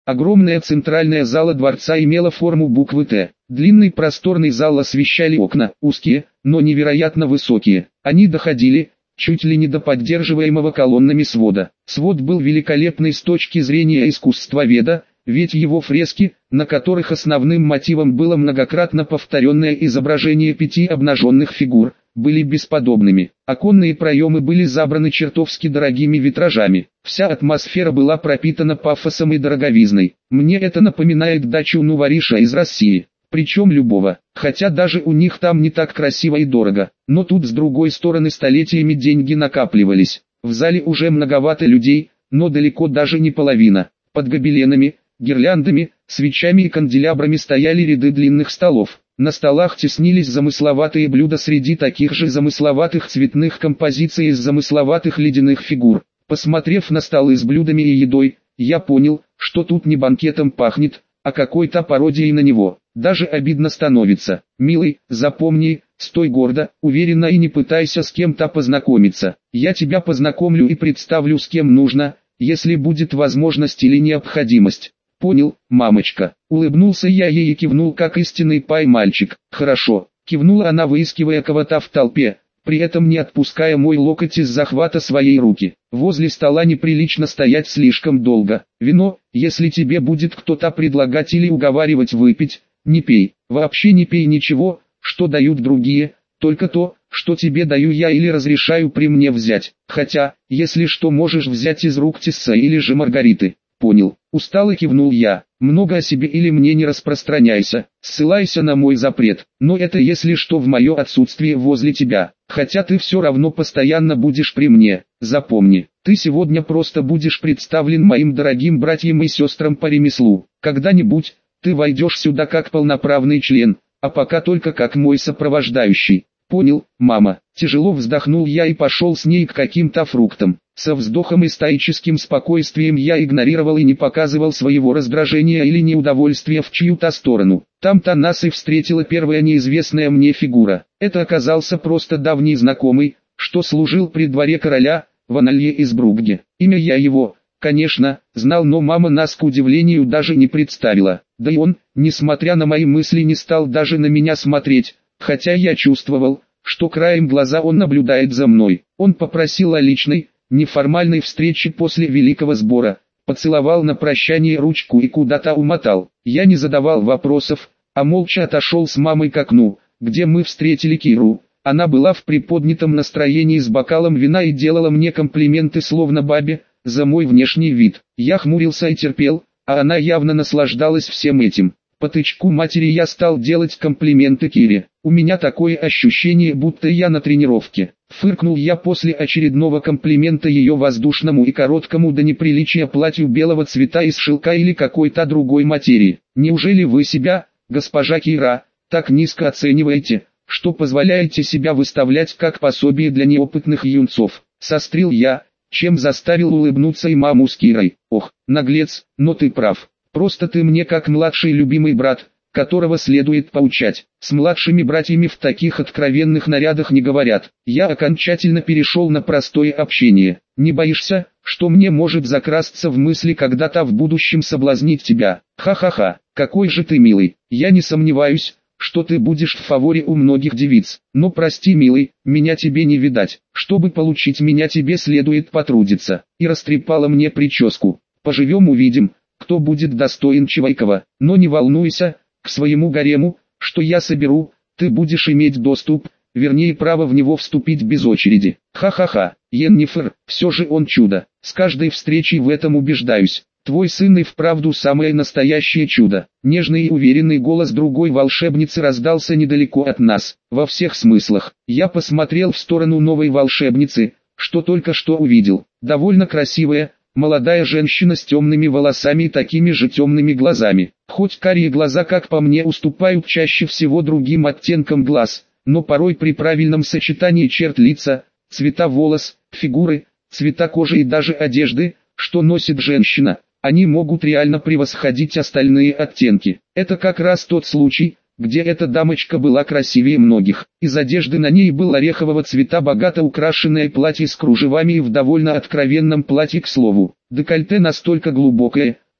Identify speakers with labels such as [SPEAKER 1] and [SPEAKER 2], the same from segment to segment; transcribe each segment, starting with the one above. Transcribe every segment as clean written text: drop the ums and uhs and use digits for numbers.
[SPEAKER 1] Огромная центральная зала дворца имела форму буквы «Т». Длинный просторный зал освещали окна, узкие, но невероятно высокие. Они доходили, чуть ли не до поддерживаемого колоннами свода. Свод был великолепный с точки зрения искусствоведа, ведь его фрески, на которых основным мотивом было многократно повторенное изображение 5 обнаженных фигур, были бесподобными. Оконные проемы были забраны чертовски дорогими витражами. Вся атмосфера была пропитана пафосом и дороговизной. Мне это напоминает дачу Нувариша из России. Причем любого, хотя даже у них там не так красиво и дорого. Но тут с другой стороны столетиями деньги накапливались. В зале уже многовато людей, но далеко даже не половина. Под гобеленами, гирляндами, свечами и канделябрами стояли ряды длинных столов. На столах теснились замысловатые блюда среди таких же замысловатых цветных композиций из замысловатых ледяных фигур. Посмотрев на столы с блюдами и едой, я понял, что тут не банкетом пахнет, а какой-то пародией на него. Даже обидно становится. Милый, запомни, стой гордо, уверенно и не пытайся с кем-то познакомиться. Я тебя познакомлю и представлю с кем нужно, если будет возможность или необходимость. Понял, мамочка. Улыбнулся я ей и кивнул как истинный пай-мальчик. Хорошо, кивнула она, выискивая кого-то в толпе, при этом не отпуская мой локоть из захвата своей руки. Возле стола неприлично стоять слишком долго. Вино, если тебе будет кто-то предлагать или уговаривать выпить, не пей. Вообще не пей ничего, что дают другие, только то, что тебе даю я или разрешаю при мне взять. Хотя, если что, можешь взять из рук Тисса или же Маргариты. Понял. Устало кивнул я. Много о себе или мне не распространяйся, ссылайся на мой запрет. Но это если что в мое отсутствие возле тебя. Хотя ты все равно постоянно будешь при мне. Запомни, ты сегодня просто будешь представлен моим дорогим братьям и сестрам по ремеслу. Когда-нибудь ты войдешь сюда как полноправный член, а пока только как мой сопровождающий. Понял, мама. Тяжело вздохнул я и пошел с ней к каким-то фруктам. Со вздохом и стоическим спокойствием я игнорировал и не показывал своего раздражения или неудовольствия в чью-то сторону. Там-то нас и встретила первая неизвестная мне фигура. Это оказался просто давний знакомый, что служил при дворе короля, Ваналье из Бругге. Имя я его, конечно, знал, но мама нас к удивлению даже не представила. Да и он, несмотря на мои мысли, не стал даже на меня смотреть, хотя я чувствовал, что краем глаза он наблюдает за мной. Он попросил о личной, неформальной встрече после великого сбора, поцеловал на прощание ручку и куда-то умотал. Я не задавал вопросов, а молча отошел с мамой к окну, где мы встретили Киру. Она была в приподнятом настроении с бокалом вина и делала мне комплименты словно бабе, за мой внешний вид. Я хмурился и терпел, а она явно наслаждалась всем этим. По тычку матери я стал делать комплименты Кире. У меня такое ощущение, будто я на тренировке. Фыркнул я после очередного комплимента ее воздушному и короткому до неприличия платью белого цвета из шелка или какой-то другой материи. Неужели вы себя, госпожа Кира, так низко оцениваете, что позволяете себя выставлять как пособие для неопытных юнцов? Сострил я, чем заставил улыбнуться и маму с Кирой. Ох, наглец, но ты прав. Просто ты мне как младший любимый брат, которого следует поучать. С младшими братьями в таких откровенных нарядах не говорят. Я окончательно перешел на простое общение. Не боишься, что мне может закрасться в мысли когда-то в будущем соблазнить тебя? Ха-ха-ха, какой же ты милый. Я не сомневаюсь, что ты будешь в фаворе у многих девиц. Но прости, милый, меня тебе не видать. Чтобы получить меня, тебе следует потрудиться. И растрепала мне прическу. Поживем-увидим, кто будет достоин Чевайкова. Но не волнуйся, к своему гарему, что я соберу, ты будешь иметь доступ, вернее право в него вступить без очереди. Ха-ха-ха, Йеннифер, все же он чудо. С каждой встречей в этом убеждаюсь. Твой сын и вправду самое настоящее чудо. Нежный и уверенный голос другой волшебницы раздался недалеко от нас. Во всех смыслах. Я посмотрел в сторону новой волшебницы, что только что увидел. Довольно красивая, молодая женщина с темными волосами и такими же темными глазами. Хоть карие глаза, как по мне, уступают чаще всего другим оттенкам глаз, но порой при правильном сочетании черт лица, цвета волос, фигуры, цвета кожи и даже одежды, что носит женщина, они могут реально превосходить остальные оттенки. Это как раз тот случай, где эта дамочка была красивее многих. Из одежды на ней был орехового цвета богато украшенное платье с кружевами и в довольно откровенном платье, к слову. Декольте настолько глубокое,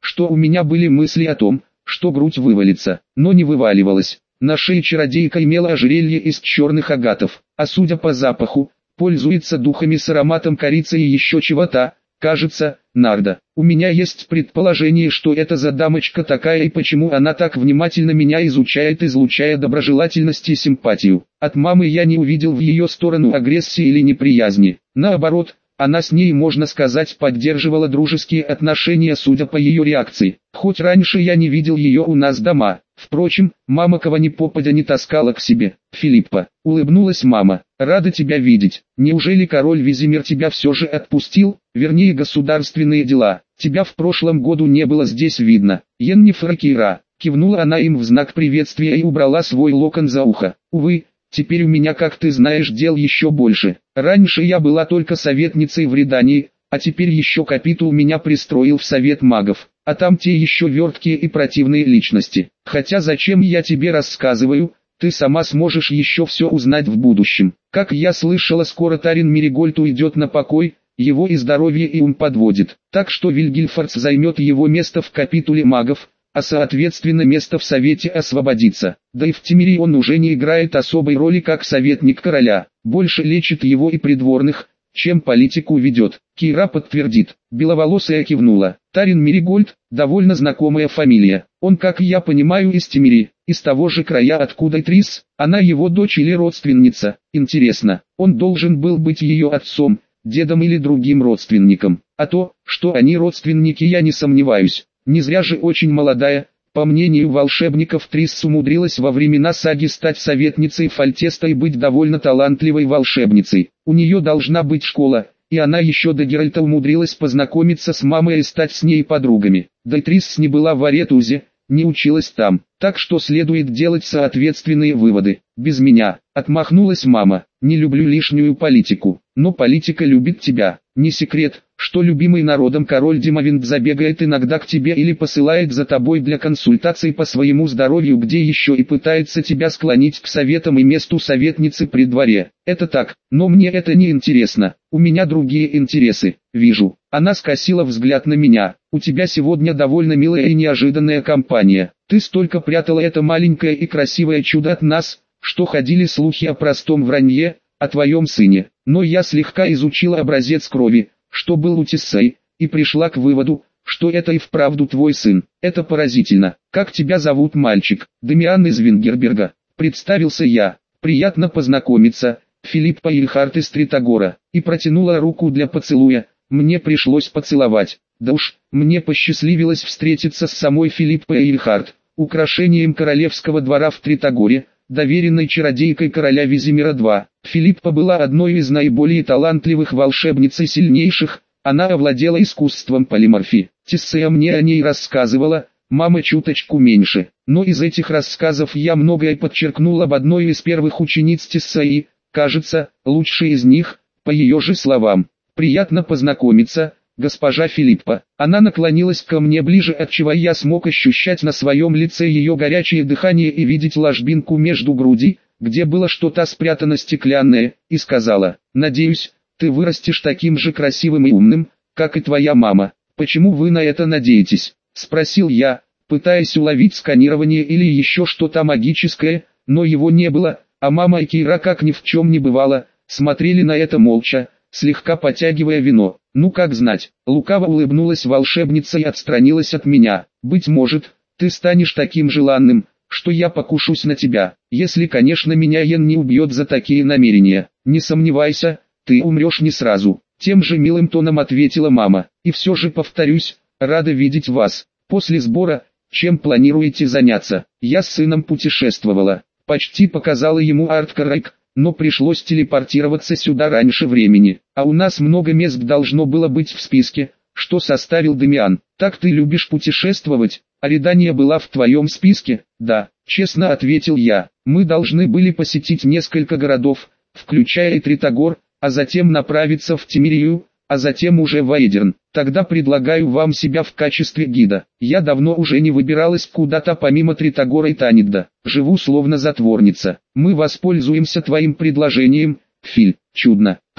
[SPEAKER 1] что у меня были мысли о том, что грудь вывалится, но не вываливалась. На шее чародейка имела ожерелье из черных агатов, а судя по запаху, пользуется духами с ароматом корицы и еще чего-то, кажется, нарда. У меня есть предположение, что это за дамочка такая и почему она так внимательно меня изучает, излучая доброжелательность и симпатию. От мамы я не увидел в ее сторону агрессии или неприязни. Наоборот, она с ней, можно сказать, поддерживала дружеские отношения, судя по ее реакции. Хоть раньше я не видел ее у нас дома. Впрочем, мама кого ни попадя не таскала к себе. Филиппа, улыбнулась мама, рада тебя видеть. Неужели король Визимир тебя все же отпустил, вернее государственные дела? Тебя в прошлом году не было здесь видно. Йеннифер Кира, кивнула она им в знак приветствия и убрала свой локон за ухо. Увы, теперь у меня, как ты знаешь, дел еще больше. Раньше я была только советницей в Редании, а теперь еще капитул меня пристроил в совет магов. А там те еще верткие и противные личности. Хотя зачем я тебе рассказываю, ты сама сможешь еще все узнать в будущем. Как я слышала, скоро Тарин Меригольд уйдет на покой, его и здоровье и ум подводит. Так что Вильгельфордс займет его место в капитуле магов, а соответственно место в совете освободится. Да и в Темирии он уже не играет особой роли как советник короля, больше лечит его и придворных, чем политику ведет. Кира подтвердит. Беловолосая кивнула. Тарин Меригольд, довольно знакомая фамилия. Он, как я понимаю, из Темирии, из того же края, откуда и Трис. Она его дочь или родственница. Интересно, он должен был быть ее отцом, дедом или другим родственником. А то, что они родственники, я не сомневаюсь. Не зря же очень молодая, по мнению волшебников, Трис умудрилась во времена саги стать советницей Фальтеста и быть довольно талантливой волшебницей. У нее должна быть школа, и она еще до Геральта умудрилась познакомиться с мамой и стать с ней подругами. Да и Трис не была в Аретузе, не училась там, так что следует делать соответственные выводы. Без меня, отмахнулась мама, не люблю лишнюю политику, но политика любит тебя. Не секрет, что любимый народом король Димовинд забегает иногда к тебе или посылает за тобой для консультаций по своему здоровью, где еще и пытается тебя склонить к советам и месту советницы при дворе. Это так, но мне это не интересно, у меня другие интересы, вижу. Она скосила взгляд на меня. У тебя сегодня довольно милая и неожиданная компания. Ты столько прятала это маленькое и красивое чудо от нас, что ходили слухи о простом вранье, о твоем сыне. Но я слегка изучила образец крови, что был у Тиссей, и пришла к выводу, что это и вправду твой сын. Это поразительно. Как тебя зовут, мальчик? Дамиан из Вингерберга. Представился я. Приятно познакомиться. Филиппа Ильхарт из Тритагора. И протянула руку для поцелуя. Мне пришлось поцеловать. Да уж, мне посчастливилось встретиться с самой Филиппой Ильхарт, украшением королевского двора в Тритагоре, доверенной чародейкой короля Визимира II. Филиппа была одной из наиболее талантливых волшебниц и сильнейших, она овладела искусством полиморфии. Тиссея мне о ней рассказывала, мама чуточку меньше. Но из этих рассказов я многое подчеркнул об одной из первых учениц Тиссеи, кажется, лучшей из них, по ее же словам. «Приятно познакомиться, госпожа Филиппа». Она наклонилась ко мне ближе, отчего я смог ощущать на своем лице ее горячее дыхание и видеть ложбинку между груди, где было что-то спрятано стеклянное, и сказала: «Надеюсь, ты вырастешь таким же красивым и умным, как и твоя мама». «Почему вы на это надеетесь?» — спросил я, пытаясь уловить сканирование или еще что-то магическое, но его не было, а мама и Кира, как ни в чем не бывало, смотрели на это молча, слегка потягивая вино. «Ну как знать», — лукаво улыбнулась волшебница и отстранилась от меня. «Быть может, ты станешь таким желанным, что я покушусь на тебя, если, конечно, меня Йен не убьет за такие намерения. Не сомневайся, ты умрешь не сразу», — тем же милым тоном ответила мама. «И все же повторюсь, рада видеть вас. После сбора, чем планируете заняться?» Я с сыном путешествовала. Почти показала ему Арткарайк, но пришлось телепортироваться сюда раньше времени. А у нас много мест должно было быть в списке, что составил Дамиан. «Так ты любишь путешествовать? А Редания была в твоем списке?» «Да», честно ответил я. «Мы должны были посетить несколько городов, включая и Тритагор, а затем направиться в Темирию, а затем уже в Аэдерн. Тогда предлагаю вам себя в качестве гида. Я давно уже не выбиралась куда-то помимо Тритагора и Танидда. Живу словно затворница. Мы воспользуемся твоим предложением, Филь». «Чудно», —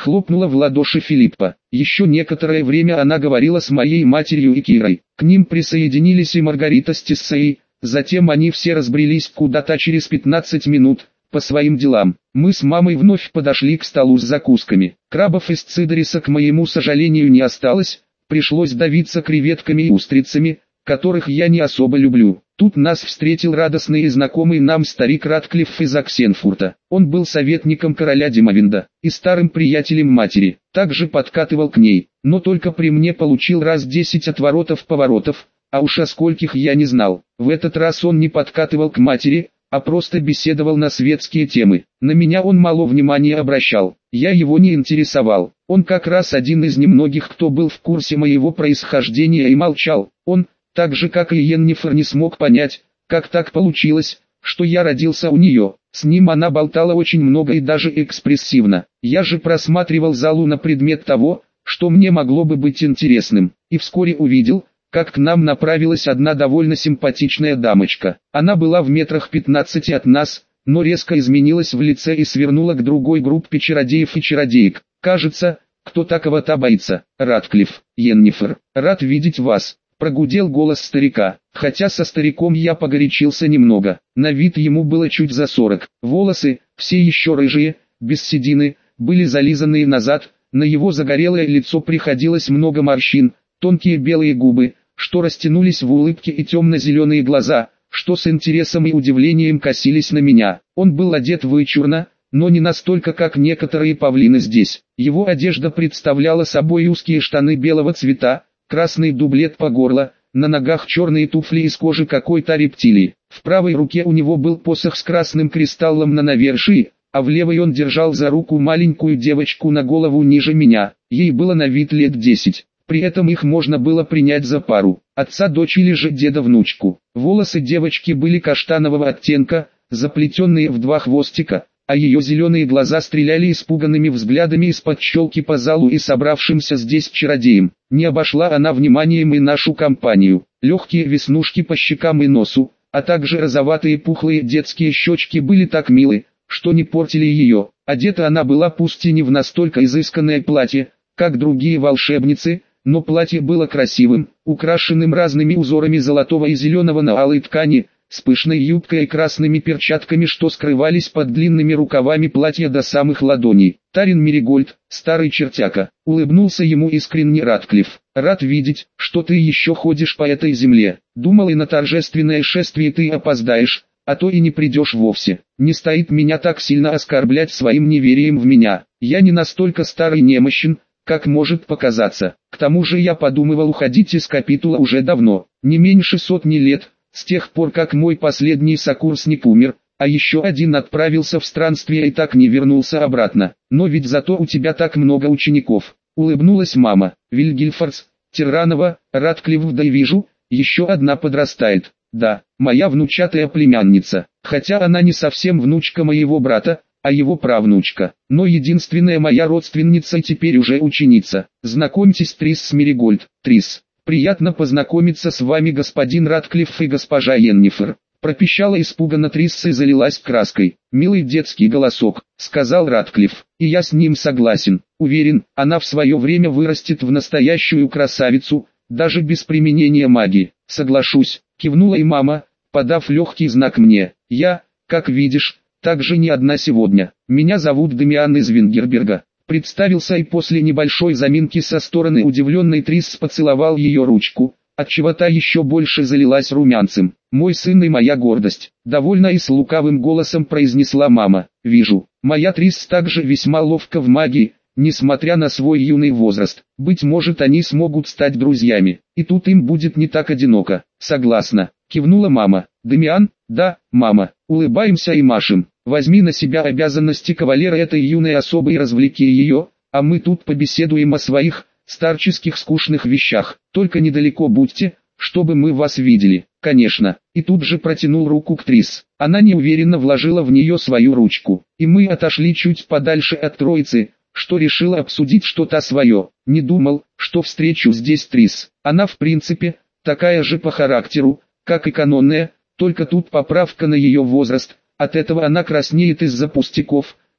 [SPEAKER 1] Хлопнула в ладоши Филиппа. Еще некоторое время она говорила с моей матерью и Кирой. К ним присоединились и Маргарита с Тессеей. Затем они все разбрелись куда-то через 15 минут, по своим делам. Мы с мамой вновь подошли к столу с закусками. Крабов из цидориса, к моему сожалению, не осталось. Пришлось давиться креветками и устрицами, которых я не особо люблю. Тут нас встретил радостный и знакомый нам старик Ратклифф из Оксенфурта. Он был советником короля Димовинда и старым приятелем матери. Также подкатывал к ней, но только при мне получил раз 10 отворотов-поворотов, а уж о скольких я не знал. В этот раз он не подкатывал к матери, а просто беседовал на светские темы. На меня он мало внимания обращал, я его не интересовал. Он как раз один из немногих, кто был в курсе моего происхождения и молчал. Он, так же как и Йеннифер, не смог понять, как так получилось, что я родился у нее. С ним она болтала очень много и даже экспрессивно. Я же просматривал залу на предмет того, что мне могло бы быть интересным, и вскоре увидел, как к нам направилась одна довольно симпатичная дамочка. Она была в метрах 15 от нас, но резко изменилась в лице и свернула к другой группе чародеев и чародеек. Кажется, кто такого-то боится. Ратклифф, Йеннифер, рад видеть вас. Прогудел голос старика, хотя со стариком я погорячился немного. На вид ему было чуть за 40. Волосы, все еще рыжие, без седины, были зализанные назад. На его загорелое лицо приходилось много морщин, тонкие белые губы, что растянулись в улыбке, и темно-зеленые глаза, что с интересом и удивлением косились на меня. Он был одет вычурно, но не настолько, как некоторые павлины здесь. Его одежда представляла собой узкие штаны белого цвета, красный дублет по горло, на ногах черные туфли из кожи какой-то рептилии. В правой руке у него был посох с красным кристаллом на навершии, а в левой он держал за руку маленькую девочку на голову ниже меня. Ей было на вид лет 10. При этом их можно было принять за пару, отца дочь или же деда внучку. Волосы девочки были каштанового оттенка, заплетенные в 2 хвостика, а ее зеленые глаза стреляли испуганными взглядами из-под щелки по залу и собравшимся здесь чародеям. Не обошла она вниманием и нашу компанию. Легкие веснушки по щекам и носу, а также розоватые пухлые детские щечки были так милы, что не портили ее. Одета она была пусть и не в настолько изысканное платье, как другие волшебницы, но платье было красивым, украшенным разными узорами золотого и зеленого на алой ткани, с пышной юбкой и красными перчатками, что скрывались под длинными рукавами платья до самых ладоней. Тарин Меригольд, старый чертяка, улыбнулся ему искренне Ратклифф. Рад видеть, что ты еще ходишь по этой земле. Думал, и на торжественное шествие ты опоздаешь, а то и не придешь вовсе. Не стоит меня так сильно оскорблять своим неверием в меня. Я не настолько старый и немощен, как может показаться. К тому же я подумывал уходить из капитула уже давно, не меньше 100 лет, с тех пор как мой последний сокурсник умер, а еще один отправился в странствие и так не вернулся обратно. Но ведь зато у тебя так много учеников. Улыбнулась мама. Вильгельфордс, Тиранова, Ратклифф, да и вижу, еще одна подрастает. Да, моя внучатая племянница, хотя она не совсем внучка моего брата, а его правнучка, но единственная моя родственница и теперь уже ученица. Знакомьтесь, Трисс Меригольд. Трисс, приятно познакомиться с вами, господин Ратклифф и госпожа Йеннифер. Пропищала испуганно Трисс и залилась краской. Милый детский голосок, сказал Ратклифф, и я с ним согласен. Уверен, она в свое время вырастет в настоящую красавицу, даже без применения магии. Соглашусь, кивнула и мама, подав легкий знак мне. Я, как видишь, также не одна сегодня. Меня зовут Демиан из Вингерберга. Представился и после небольшой заминки со стороны удивленной Трисс поцеловал ее ручку, отчего та еще больше залилась румянцем. Мой сын и моя гордость. Довольно и с лукавым голосом произнесла мама. Вижу, моя Трисс также весьма ловка в магии, несмотря на свой юный возраст. Быть может, они смогут стать друзьями, и тут им будет не так одиноко. Согласна, кивнула мама. Демиан? Да, мама. Улыбаемся и машем. Возьми на себя обязанности кавалера этой юной особы и развлеки ее, а мы тут побеседуем о своих, старческих скучных вещах. Только недалеко будьте, чтобы мы вас видели. Конечно. И тут же протянул руку к Трисс. Она неуверенно вложила в нее свою ручку. И мы отошли чуть подальше от троицы, что решила обсудить что-то свое. Не думал, что встречу здесь Трисс. Она в принципе, такая же по характеру, как и канонная, только тут поправка на ее возраст. От этого она краснеет из-за пустяков,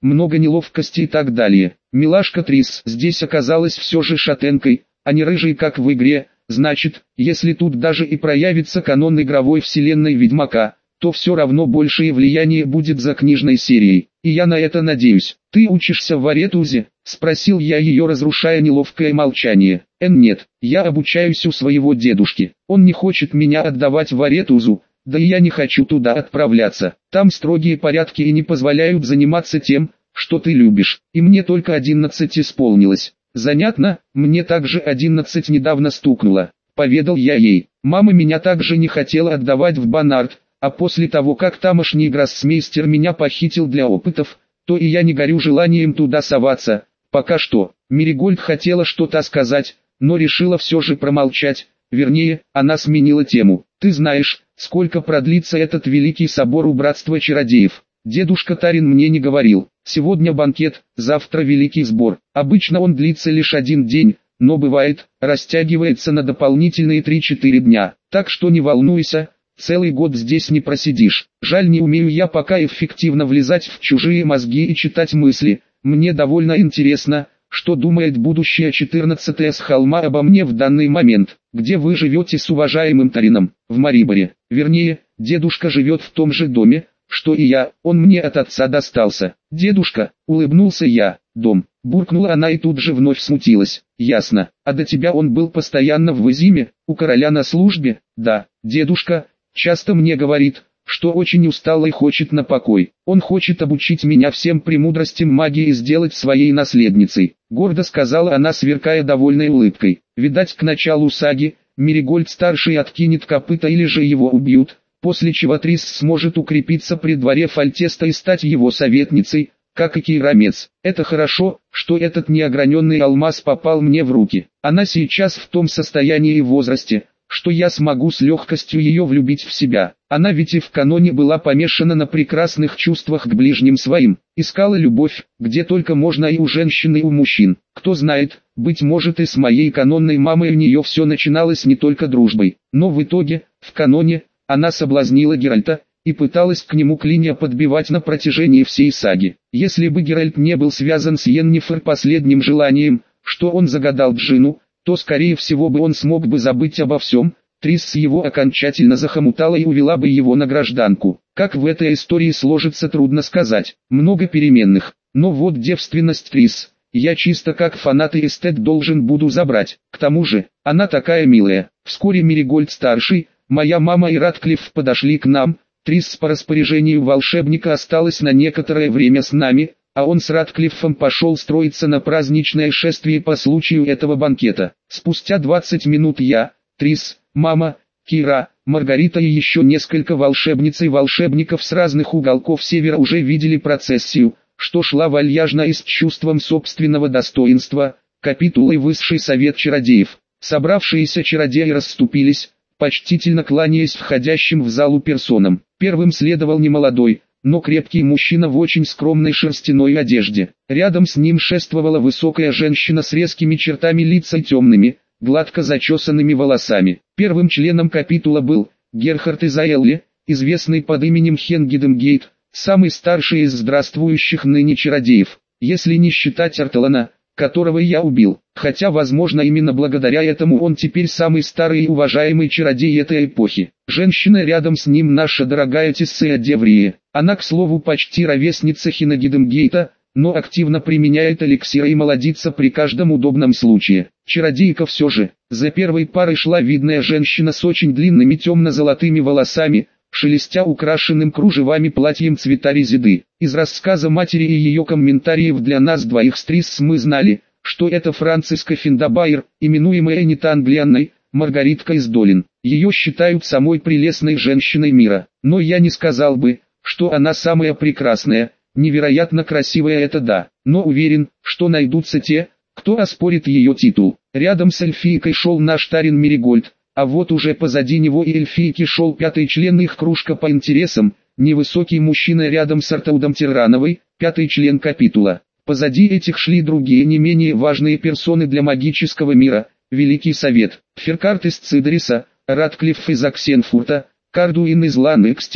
[SPEAKER 1] много неловкости и так далее. Милашка Трис здесь оказалась все же шатенкой, а не рыжей как в игре. Значит, если тут даже и проявится канон игровой вселенной Ведьмака, то все равно большее влияние будет за книжной серией, и я на это надеюсь. «Ты учишься в Аретузе?» – спросил я ее, разрушая неловкое молчание. «Нет, я обучаюсь у своего дедушки. Он не хочет меня отдавать в Аретузу, да и я не хочу туда отправляться. Там строгие порядки и не позволяют заниматься тем, что ты любишь, и мне только 11 исполнилось». «Занятно, мне также 11 недавно стукнуло», – поведал я ей. «Мама меня также не хотела отдавать в Банард, а после того как тамошний гроссмейстер меня похитил для опытов, то и я не горю желанием туда соваться, пока что». Меригольд хотела что-то сказать, но решила все же промолчать, вернее, она сменила тему. «Ты знаешь, сколько продлится этот великий собор у Братства Чародеев?» Дедушка Тарин мне не говорил. Сегодня банкет, завтра великий сбор. Обычно он длится лишь один день, но бывает, растягивается на дополнительные 3-4 дня. Так что не волнуйся, целый год здесь не просидишь. Жаль, не умею я пока эффективно влезать в чужие мозги и читать мысли. Мне довольно интересно, что думает будущая 14-я с холма обо мне в данный момент. Где вы живете с уважаемым Тарином? В Мариборе. Вернее, дедушка живет в том же доме, что и я, он мне от отца достался. «Дедушка», — улыбнулся я. «Дом», — буркнула она и тут же вновь смутилась. «Ясно. А до тебя он был постоянно в Изиме, у короля на службе?» «Да, дедушка часто мне говорит, что очень устал и хочет на покой. Он хочет обучить меня всем премудростям магии и сделать своей наследницей», — гордо сказала она, сверкая довольной улыбкой. Видать, к началу саги Меригольд-старший откинет копыта или же его убьют, после чего Трис сможет укрепиться при дворе Фальтеста и стать его советницей, как и Кейрамец. Это хорошо, что этот неограненный алмаз попал мне в руки. Она сейчас в том состоянии и возрасте, что я смогу с легкостью ее влюбить в себя. Она ведь и в каноне была помешана на прекрасных чувствах к ближним своим, искала любовь, где только можно, и у женщин, и у мужчин. Кто знает, быть может, и с моей канонной мамой у нее все начиналось не только дружбой, но в итоге, в каноне, она соблазнила Геральта и пыталась к нему клинья подбивать на протяжении всей саги. Если бы Геральт не был связан с Йеннифер последним желанием, что он загадал Джину, то скорее всего бы он смог бы забыть обо всем. Трис его окончательно захомутала и увела бы его на гражданку. Как в этой истории сложится, трудно сказать. Много переменных. Но вот девственность Трис, я чисто как фанат и эстет должен буду забрать. К тому же, она такая милая. Вскоре Меригольд-старший, моя мама и Ратклифф подошли к нам. Трис по распоряжению волшебника осталась на некоторое время с нами, а он с Ратклиффом пошел строиться на праздничное шествие по случаю этого банкета. Спустя 20 минут я, Трис, мама, Кира, Маргарита и еще несколько волшебниц и волшебников с разных уголков севера уже видели процессию, что шла вальяжно и с чувством собственного достоинства, капитула и высший совет чародеев. Собравшиеся чародеи расступились, почтительно кланяясь входящим в залу персонам. Первым следовал немолодой, но крепкий мужчина в очень скромной шерстяной одежде. Рядом с ним шествовала высокая женщина с резкими чертами лица и темными, гладко зачесанными волосами. Первым членом капитула был Герхард из Аэлли, известный под именем Хенгидемгейт, самый старший из здравствующих ныне чародеев, если не считать Арталана, которого я убил, хотя возможно именно благодаря этому он теперь самый старый и уважаемый чародей этой эпохи. Женщина рядом с ним наша дорогая Тессея Деврия. Она, к слову, почти ровесница Хенегидемгейта, но активно применяет эликсиры и молодится при каждом удобном случае. Чародейка все же. За первой парой шла видная женщина с очень длинными темно-золотыми волосами, шелестя украшенным кружевами платьем цвета резиды. Из рассказа матери и ее комментариев для нас двоих с Трис мы знали, что это Франциска Финдабайер, именуемая Нитанглианной, Маргаритка из Долин. Ее считают самой прелестной женщиной мира, но я не сказал бы, что она самая прекрасная. Невероятно красивая, это да, но уверен, что найдутся те, кто оспорит ее титул. Рядом с эльфийкой шел наш Тарин Меригольд, а вот уже позади него и эльфийки шел пятый член их кружка по интересам, невысокий мужчина рядом с Артаудом Тиррановой, пятый член капитула. Позади этих шли другие не менее важные персоны для магического мира: Великий Совет, Феркарт из Цидериса, Ратклифф из Аксенфурта, Кардуин из Ланэкстера,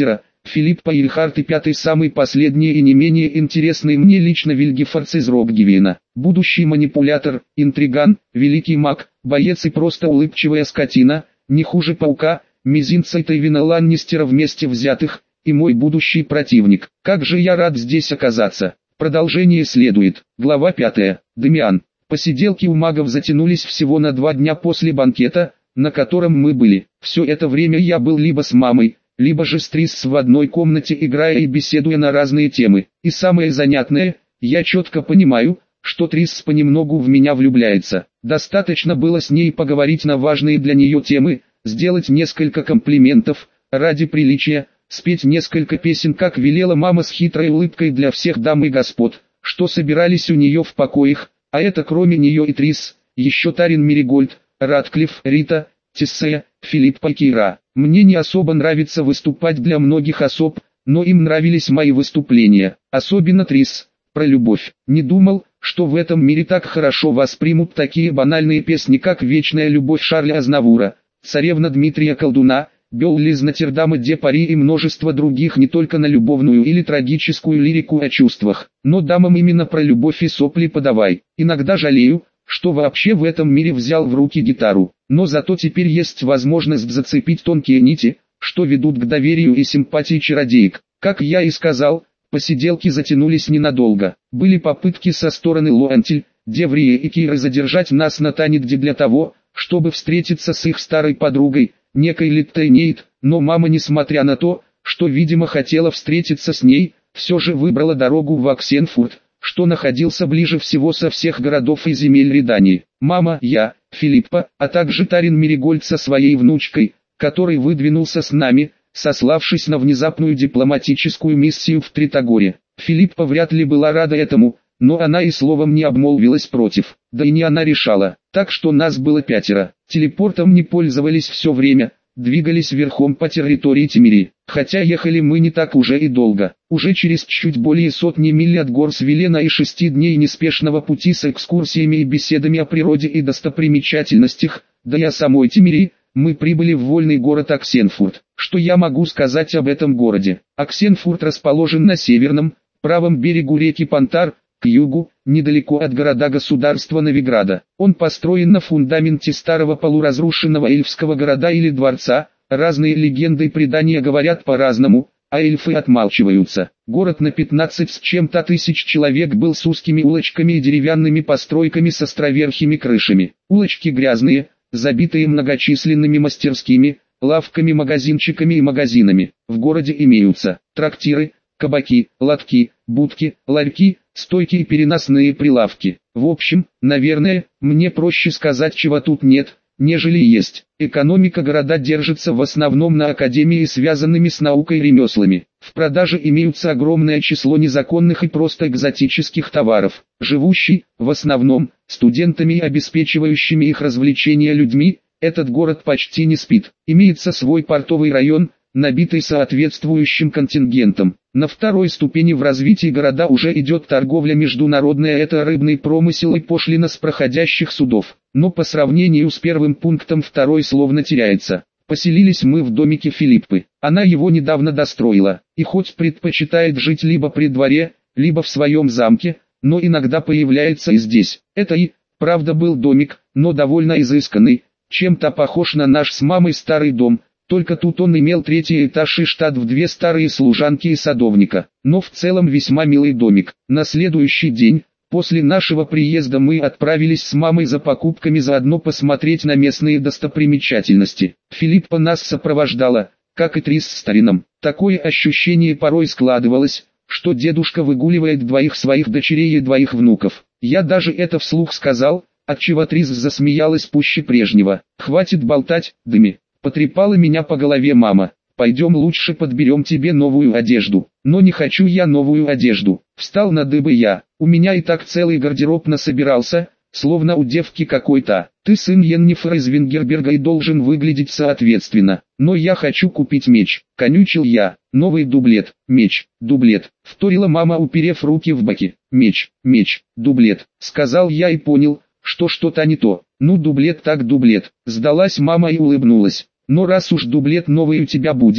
[SPEAKER 1] Филиппа Ильхарт и пятый самый последний и не менее интересный мне лично Вильгефордс из Рокгевена. Будущий манипулятор, интриган, великий маг, боец и просто улыбчивая скотина, не хуже паука, мизинца и Тайвина Ланнистера вместе взятых, и мой будущий противник. Как же я рад здесь оказаться. Продолжение следует. Глава 5. Дамиан. Посиделки у магов затянулись всего на 2 дня после банкета, на котором мы были. Все это время я был либо с мамой, либо же с Трисс в одной комнате, играя и беседуя на разные темы. И самое занятное, я четко понимаю, что Трисс понемногу в меня влюбляется. Достаточно было с ней поговорить на важные для нее темы, сделать несколько комплиментов, ради приличия, спеть несколько песен, как велела мама с хитрой улыбкой для всех дам и господ, что собирались у нее в покоях, а это кроме нее и Трисс, еще Тарин Меригольд, Ратклифф, Рита, Тиссея, Филиппа Кира. Мне не особо нравится выступать для многих особ, но им нравились мои выступления, особенно Трисс, про любовь. Не думал, что в этом мире так хорошо воспримут такие банальные песни, как «Вечная любовь» Шарля Азнавура, «Царевна» Дмитрия Колдуна, «Беул из Нотр-Дама де Пари» и множество других не только на любовную или трагическую лирику о чувствах, но дамам именно про любовь и сопли подавай. Иногда жалею, что вообще в этом мире взял в руки гитару, но зато теперь есть возможность зацепить тонкие нити, что ведут к доверию и симпатии чародеек. Как я и сказал, посиделки затянулись ненадолго. Были попытки со стороны Луантиль, Деврии и Киры задержать нас на Танигде для того, чтобы встретиться с их старой подругой, некой Литтейнейт, но мама, несмотря на то, что видимо хотела встретиться с ней, все же выбрала дорогу в Оксенфурт, что находился ближе всего со всех городов и земель Редании. Мама, я, Филиппа, а также Тарин Меригольд со своей внучкой, который выдвинулся с нами, сославшись на внезапную дипломатическую миссию в Тритогоре. Филиппа вряд ли была рада этому, но она и словом не обмолвилась против, да и не она решала, так что нас было 5. Телепортом не пользовались все время, двигались верхом по территории Тимири, хотя ехали мы не так уже и долго. Уже через чуть более 100 миль от гор Свилена и 6 дней неспешного пути с экскурсиями и беседами о природе и достопримечательностях, да и о самой Тимири, мы прибыли в вольный город Оксенфурт. Что я могу сказать об этом городе? Оксенфурт расположен на северном, правом берегу реки Пантар, к югу, недалеко от города-государства Новиграда. Он построен на фундаменте старого полуразрушенного эльфского города или дворца, разные легенды и предания говорят по-разному, а эльфы отмалчиваются. Город на 15 с чем-то тысяч человек был с узкими улочками и деревянными постройками с островерхими крышами. Улочки грязные, забитые многочисленными мастерскими, лавками, магазинчиками и магазинами. В городе имеются трактиры, кабаки, лотки, будки, ларьки, стойки и переносные прилавки. В общем, наверное, мне проще сказать, чего тут нет, нежели есть. Экономика города держится в основном на академии, связанными с наукой и ремеслами. В продаже имеются огромное число незаконных и просто экзотических товаров. Живущий, в основном, студентами и обеспечивающими их развлечения людьми, этот город почти не спит. Имеется свой портовый район, набитый соответствующим контингентом. На второй ступени в развитии города уже идет торговля международная, это рыбный промысел и пошлина с проходящих судов. Но по сравнению с первым пунктом второй словно теряется. Поселились мы в домике Филиппы. Она его недавно достроила, и хоть предпочитает жить либо при дворе, либо в своем замке, но иногда появляется и здесь. Это и, правда, был домик, но довольно изысканный, чем-то похож на наш с мамой старый дом. Только тут он имел 3-й этаж и штат в 2 старые служанки и садовника. Но в целом весьма милый домик. На следующий день, после нашего приезда, мы отправились с мамой за покупками, заодно посмотреть на местные достопримечательности. Филиппа нас сопровождала, как и Трисс с Тарином. Такое ощущение порой складывалось, что дедушка выгуливает 2 своих дочерей и 2 внуков. Я даже это вслух сказал, отчего Трисс засмеялась пуще прежнего. «Хватит болтать, Дыми!» Потрепала меня по голове мама. «Пойдем лучше подберем тебе новую одежду». «Но не хочу я новую одежду». Встал на дыбы я. «У меня и так целый гардероб насобирался, словно у девки какой-то. Ты сын Йеннифера из Вингерберга и должен выглядеть соответственно. Но я хочу купить меч». Конючил я. «Новый дублет, меч, дублет», вторила мама, уперев руки в боки. «Меч, меч, дублет», сказал я и понял, что что-то не то. «Ну дублет так дублет», сдалась мама и улыбнулась. «Но раз уж дублет новый у тебя будет,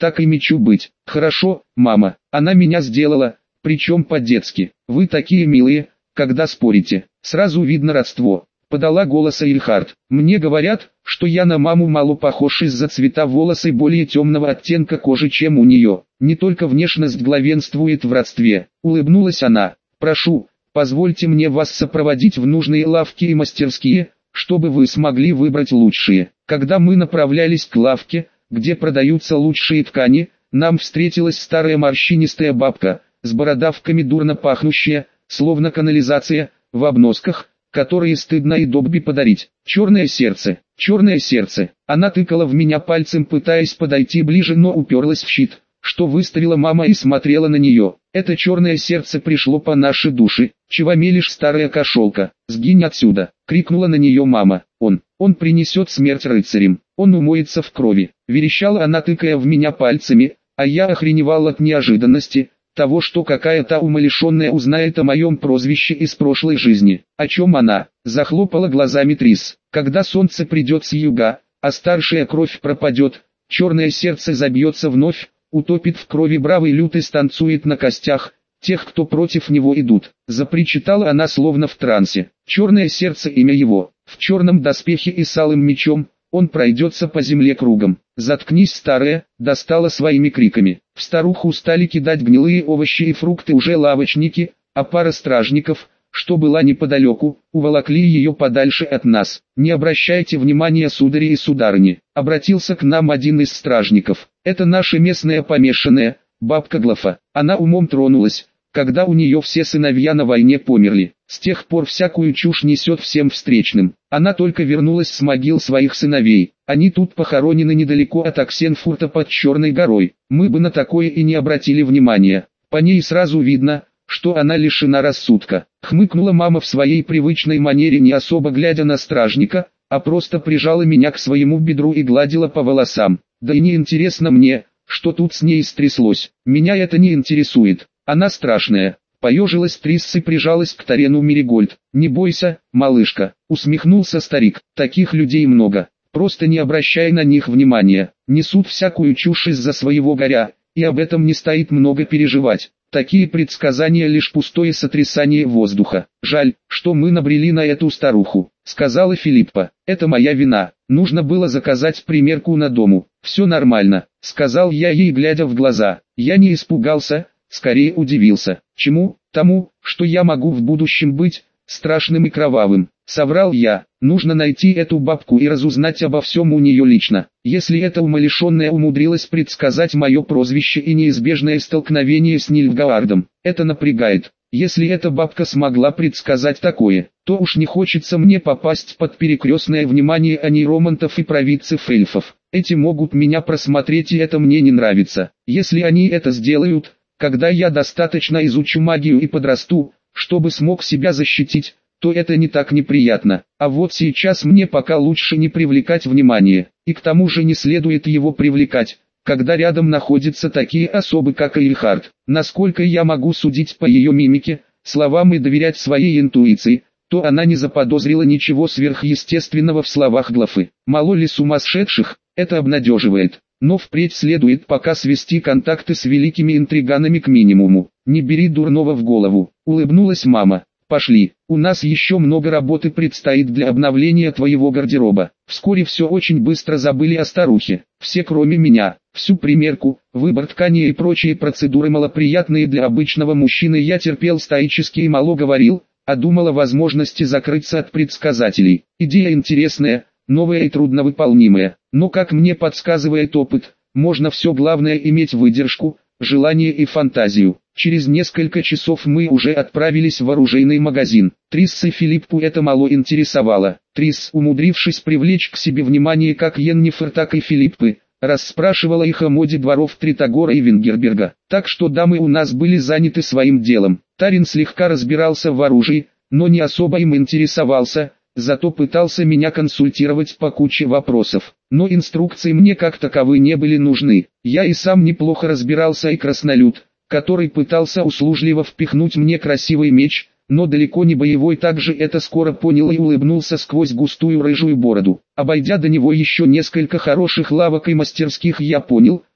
[SPEAKER 1] так и мечу быть. Хорошо, мама, она меня сделала, причем по-детски. Вы такие милые, когда спорите, сразу видно родство. Подала голос Эйльхард. Мне говорят, что я на маму мало похож из-за цвета волос и более темного оттенка кожи, чем у нее. Не только внешность главенствует в родстве. Улыбнулась она. Прошу, позвольте мне вас сопроводить в нужные лавки и мастерские, чтобы вы смогли выбрать лучшие. Когда мы направлялись к лавке, где продаются лучшие ткани, нам встретилась старая морщинистая бабка, с бородавками дурно пахнущая, словно канализация, в обносках, которые стыдно и Добби подарить. Черное сердце, черное сердце. Она тыкала в меня пальцем, пытаясь подойти ближе, но уперлась в щит, что выставила мама, и смотрела на нее. Это черное сердце пришло по нашей душе. Чего мелешь, старая кошелка? Сгинь отсюда! Крикнула на нее мама. Он принесет смерть рыцарям. Он умоется в крови. Верещала она, тыкая в меня пальцами, а я охреневал от неожиданности, того, что какая-то умалишенная узнает о моем прозвище из прошлой жизни. О чем она? Захлопала глазами Трис. Когда солнце придет с юга, а старшая кровь пропадет, черное сердце забьется вновь, утопит в крови бравый лютый, станцует на костях тех, кто против него идут. Запричитала она словно в трансе. Черное сердце, имя его. В черном доспехе и с алым мечом, он пройдется по земле кругом. Заткнись, старая, достала своими криками. В старуху стали кидать гнилые овощи и фрукты уже лавочники, а пара стражников, что была неподалеку, уволокли ее подальше от нас. Не обращайте внимания, судари и сударыни, обратился к нам один из стражников. Это наша местная помешанная, бабка Глафа. Она умом тронулась, когда у нее все сыновья на войне померли. С тех пор всякую чушь несет всем встречным. Она только вернулась с могил своих сыновей. Они тут похоронены недалеко от Оксенфурта под Черной горой. Мы бы на такое и не обратили внимания. По ней сразу видно, что она лишена рассудка. Хмыкнула мама в своей привычной манере, не особо глядя на стражника, а просто прижала меня к своему бедру и гладила по волосам. Да и не интересно мне, что тут с ней стряслось. Меня это не интересует. Она страшная. Поежилась Трисс и прижалась к Тарену Меригольд. «Не бойся, малышка», — усмехнулся старик. «Таких людей много. Просто не обращай на них внимания. Несут всякую чушь из-за своего горя, и об этом не стоит много переживать. Такие предсказания лишь пустое сотрясание воздуха. Жаль, что мы набрели на эту старуху», — сказала Филиппа. «Это моя вина. Нужно было заказать примерку на дому». «Все нормально», — сказал я ей, глядя в глаза. Я не испугался, скорее удивился. Чему? Тому, что я могу в будущем быть страшным и кровавым. Соврал я. Нужно найти эту бабку и разузнать обо всем у нее лично. Если эта умалишенная умудрилась предсказать мое прозвище и неизбежное столкновение с Нильфгаардом, это напрягает. Если эта бабка смогла предсказать такое, то уж не хочется мне попасть под перекрестное внимание анейромантов и провидцев эльфов. Эти могут меня просмотреть, и это мне не нравится. Если они это сделают, когда я достаточно изучу магию и подрасту, чтобы смог себя защитить, то это не так неприятно. А вот сейчас мне пока лучше не привлекать внимание, и к тому же не следует его привлекать, когда рядом находятся такие особы, как Эйльхард. Насколько я могу судить по ее мимике, словам и доверять своей интуиции, то она не заподозрила ничего сверхъестественного в словах Глафы. Мало ли сумасшедших, это обнадеживает. Но впредь следует пока свести контакты с великими интриганами к минимуму. Не бери дурного в голову, улыбнулась мама. Пошли, у нас еще много работы предстоит для обновления твоего гардероба. Вскоре все очень быстро забыли о старухе. Все кроме меня, всю примерку, выбор ткани и прочие процедуры, малоприятные для обычного мужчины, я терпел стоически и мало говорил, а думал о возможности закрыться от предсказателей. Идея интересная, новая и трудновыполнимая, но, как мне подсказывает опыт, можно все, главное иметь выдержку, желание и фантазию. Через несколько часов мы уже отправились в оружейный магазин. Трисс и Филиппу это мало интересовало. Трисс, умудрившись привлечь к себе внимание как Йеннифер, так и Филиппы, расспрашивала их о моде дворов Тритогора и Вингерберга. Так что дамы у нас были заняты своим делом. Тарин слегка разбирался в оружии, но не особо им интересовался, зато пытался меня консультировать по куче вопросов. Но инструкции мне как таковые не были нужны. Я и сам неплохо разбирался, и краснолюд, который пытался услужливо впихнуть мне красивый меч, но далеко не боевой, также это скоро понял и улыбнулся сквозь густую рыжую бороду. Обойдя до него еще несколько хороших лавок и мастерских, я понял,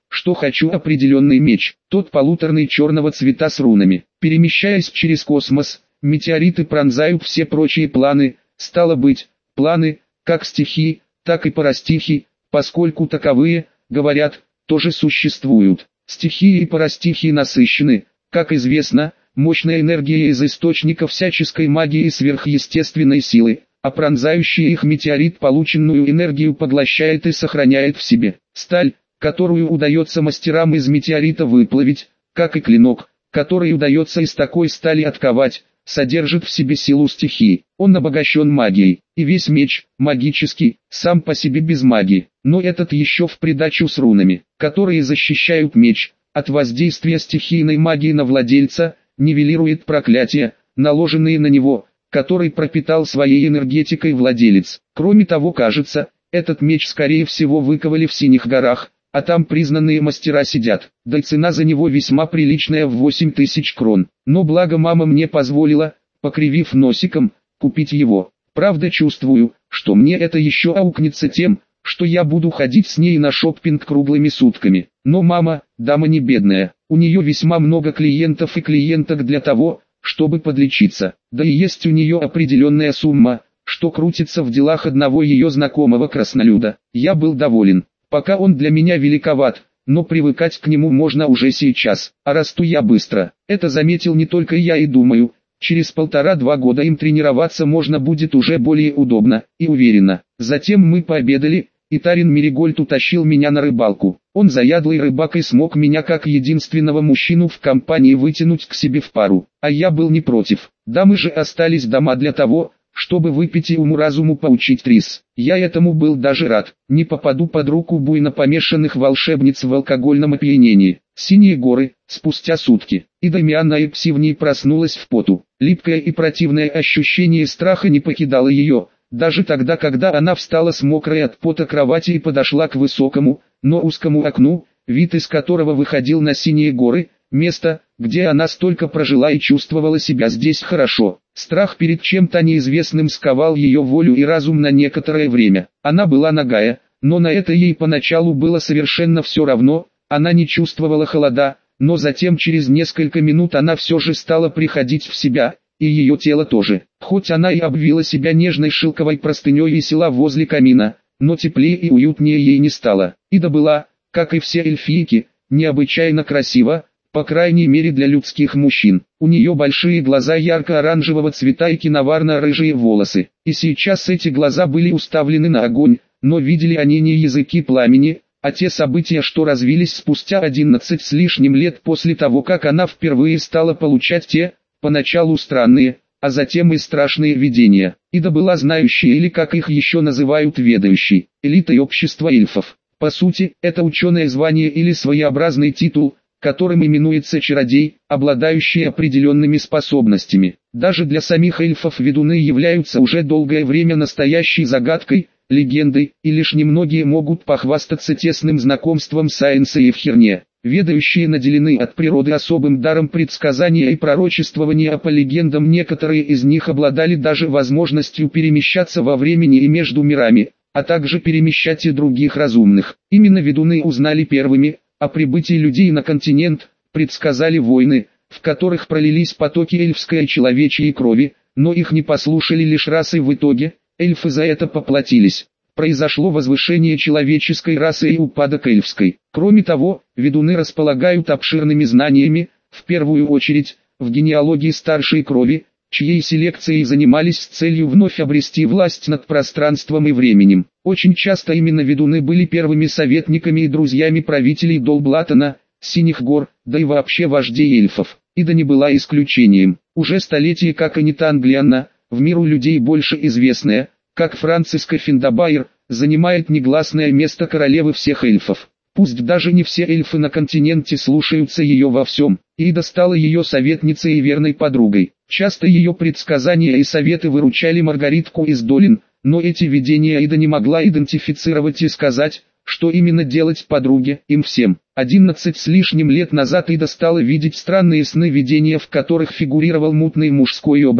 [SPEAKER 1] что хочу определенный меч, тот полуторный черного цвета с рунами. Перемещаясь через космос, метеориты пронзают все прочие планы, стало быть, планы, как стихии, так и парастихии, поскольку таковые, говорят, тоже существуют. Стихии и парастихии насыщены, как известно, мощной энергией из источника всяческой магии и сверхъестественной силы, а пронзающий их метеорит полученную энергию поглощает и сохраняет в себе. Сталь, которую удается мастерам из метеорита выплавить, как и клинок, который удается из такой стали отковать, содержит в себе силу стихии. Он обогащен магией, и весь меч, магический, сам по себе без магии, но этот еще в придачу с рунами, которые защищают меч от воздействия стихийной магии на владельца, нивелирует проклятия, наложенные на него, который пропитал своей энергетикой владелец. Кроме того, кажется, этот меч скорее всего выковали в Синих горах, а там признанные мастера сидят, да и цена за него весьма приличная в 8000 крон. Но благо мама мне позволила, покривив носиком, купить его. Правда, чувствую, что мне это еще аукнется тем, что я буду ходить с ней на шоппинг круглыми сутками. Но мама, дама не бедная, у нее весьма много клиентов и клиенток для того, чтобы подлечиться. Да и есть у нее определенная сумма, что крутится в делах одного ее знакомого краснолюда. Я был доволен. Пока он для меня великоват, но привыкать к нему можно уже сейчас, а расту я быстро. Это заметил не только я и думаю, через 1,5-2 года им тренироваться можно будет уже более удобно и уверенно. Затем мы пообедали, и Тарин Меригольд утащил меня на рыбалку. Он заядлый рыбак и смог меня как единственного мужчину в компании вытянуть к себе в пару, а я был не против. Дамы же остались дома для того, чтобы выпить и уму-разуму поучить Трис. Я этому был даже рад. Не попаду под руку буйно помешанных волшебниц в алкогольном опьянении. Синие горы, спустя сутки. И Дамиана Эпси в ней проснулась в поту. Липкое и противное ощущение страха не покидало ее, даже тогда, когда она встала с мокрой от пота кровати и подошла к высокому, но узкому окну, вид из которого выходил на Синие горы, место, где она столько прожила и чувствовала себя здесь хорошо. Страх перед чем-то неизвестным сковал ее волю и разум на некоторое время. Она была нагая, но на это ей поначалу было совершенно все равно, она не чувствовала холода, но затем через несколько минут она все же стала приходить в себя, и ее тело тоже. Хоть она и обвила себя нежной шелковой простыней и села возле камина, но теплее и уютнее ей не стало. Ида была, как и все эльфийки, необычайно красива, по крайней мере для людских мужчин. У нее большие глаза ярко-оранжевого цвета и киноварно-рыжие волосы. И сейчас эти глаза были уставлены на огонь, но видели они не языки пламени, а те события, что развились спустя 11 с лишним лет после того, как она впервые стала получать те, поначалу странные, а затем и страшные видения. Ида была знающей, или как их еще называют, ведающей, элитой общества эльфов. По сути, это ученое звание или своеобразный титул, которым именуется чародей, обладающий определенными способностями. Даже для самих эльфов ведуны являются уже долгое время настоящей загадкой, легендой, и лишь немногие могут похвастаться тесным знакомством сайенса и Евхерне. Ведающие наделены от природы особым даром предсказания и пророчествования, а по легендам некоторые из них обладали даже возможностью перемещаться во времени и между мирами, а также перемещать и других разумных. Именно ведуны узнали первыми о прибытии людей на континент, предсказали войны, в которых пролились потоки эльфской и человечьей крови, но их не послушали лишь раз, и в итоге эльфы за это поплатились. Произошло возвышение человеческой расы и упадок эльфской. Кроме того, ведуны располагают обширными знаниями, в первую очередь, в генеалогии старшей крови, чьей селекцией занимались с целью вновь обрести власть над пространством и временем. Очень часто именно ведуны были первыми советниками и друзьями правителей Долблатана, Синих гор, да и вообще вождей эльфов. Ида не была исключением. Уже столетия как Анита Англианна, в миру людей больше известная, как Франциска Финдабайр, занимает негласное место королевы всех эльфов. Пусть даже не все эльфы на континенте слушаются ее во всем, Ида стала ее советницей и верной подругой. Часто ее предсказания и советы выручали Маргаритку из Долин, но эти видения Ида не могла идентифицировать и сказать, что именно делать подруге, им всем. 11 с лишним лет назад Ида стала видеть странные сны-видения, в которых фигурировал мутный мужской образ,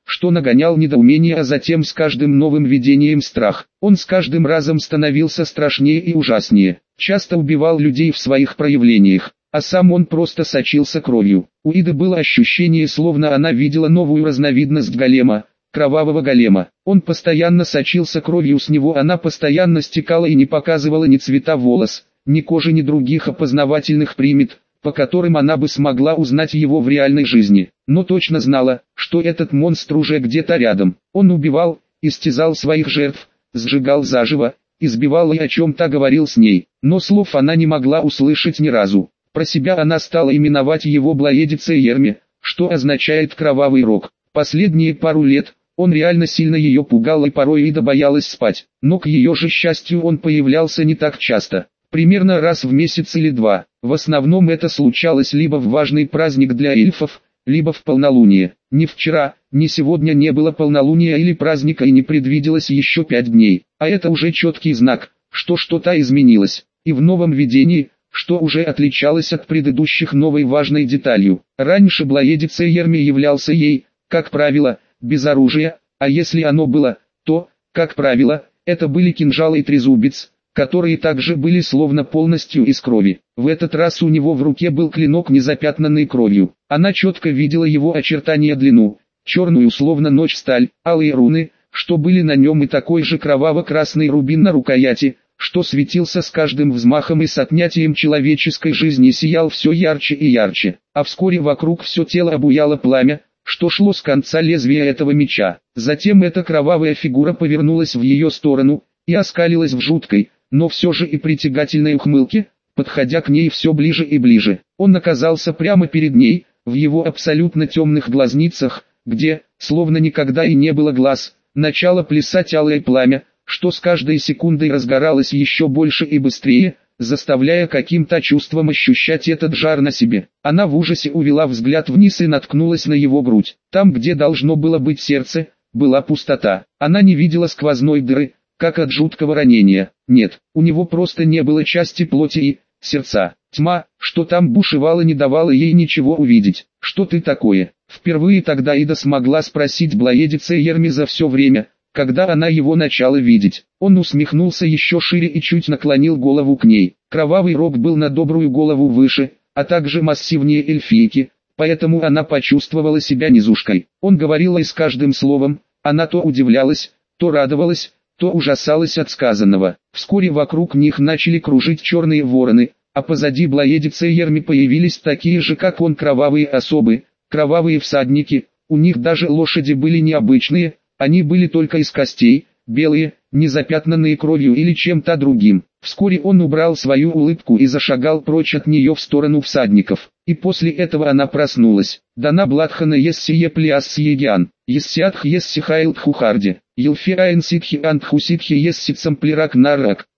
[SPEAKER 1] что нагонял недоумение, а затем с каждым новым видением страх. Он с каждым разом становился страшнее и ужаснее. Часто убивал людей в своих проявлениях, а сам он просто сочился кровью. У Иды было ощущение, словно она видела новую разновидность голема, кровавого голема. Он постоянно сочился кровью, с него она постоянно стекала и не показывала ни цвета волос, ни кожи, ни других опознавательных примет, по которым она бы смогла узнать его в реальной жизни. Но точно знала, что этот монстр уже где-то рядом. Он убивал, истязал своих жертв, сжигал заживо, избивал и о чем-то говорил с ней. Но слов она не могла услышать ни разу. Про себя она стала именовать его Блаедице Ерме, что означает «кровавый рог». Последние пару лет он реально сильно ее пугал, и порой Ида боялась спать. Но к ее же счастью он появлялся не так часто. Примерно раз в месяц или два. В основном это случалось либо в важный праздник для эльфов, либо в полнолуние. Ни вчера, ни сегодня не было полнолуния или праздника и не предвиделось еще 5 дней. А это уже четкий знак, что что-то изменилось. И в новом видении, что уже отличалось от предыдущих новой важной деталью. Раньше Блаедице Ерме являлся ей, как правило, без оружия, а если оно было, то, как правило, это были кинжалы и трезубец, которые также были словно полностью из крови. В этот раз у него в руке был клинок, не запятнанный кровью. Она четко видела его очертания, длину, черную словно ночь сталь, алые руны, что были на нем, и такой же кроваво-красный рубин на рукояти, что светился с каждым взмахом и с отнятием человеческой жизни сиял все ярче и ярче. А вскоре вокруг все тело обуяло пламя, что шло с конца лезвия этого меча. Затем эта кровавая фигура повернулась в ее сторону и оскалилась в жуткой, но все же и притягательной ухмылке, подходя к ней все ближе и ближе. Он оказался прямо перед ней, в его абсолютно темных глазницах, где, словно никогда и не было глаз, начало плясать алое пламя, что с каждой секундой разгоралось еще больше и быстрее, заставляя каким-то чувством ощущать этот жар на себе. Она в ужасе увела взгляд вниз и наткнулась на его грудь. Там, где должно было быть сердце, была пустота. Она не видела сквозной дыры, как от жуткого ранения. Нет, у него просто не было части плоти и сердца. Тьма, что там бушевала, не давала ей ничего увидеть. «Что ты такое?» Впервые тогда Ида смогла спросить Блаедице Ерме за все время, когда она его начала видеть. Он усмехнулся еще шире и чуть наклонил голову к ней. Кровавый рог был на добрую голову выше, а также массивнее эльфийки, поэтому она почувствовала себя низушкой. Он говорил, и с каждым словом она то удивлялась, то радовалась, то ужасалась от сказанного. Вскоре вокруг них начали кружить черные вороны, а позади Блаедице Ерме появились такие же, как он, кровавые особы, кровавые всадники. У них даже лошади были необычные, они были только из костей, белые, не запятнанные кровью или чем-то другим. Вскоре он убрал свою улыбку и зашагал прочь от нее в сторону всадников. И после этого она проснулась. Дана Бладхана ессие пляс сьегиан, ессиатх ессихайлд хухарди, елфиаен ситхи антху ситхи ессицам плирак нарак.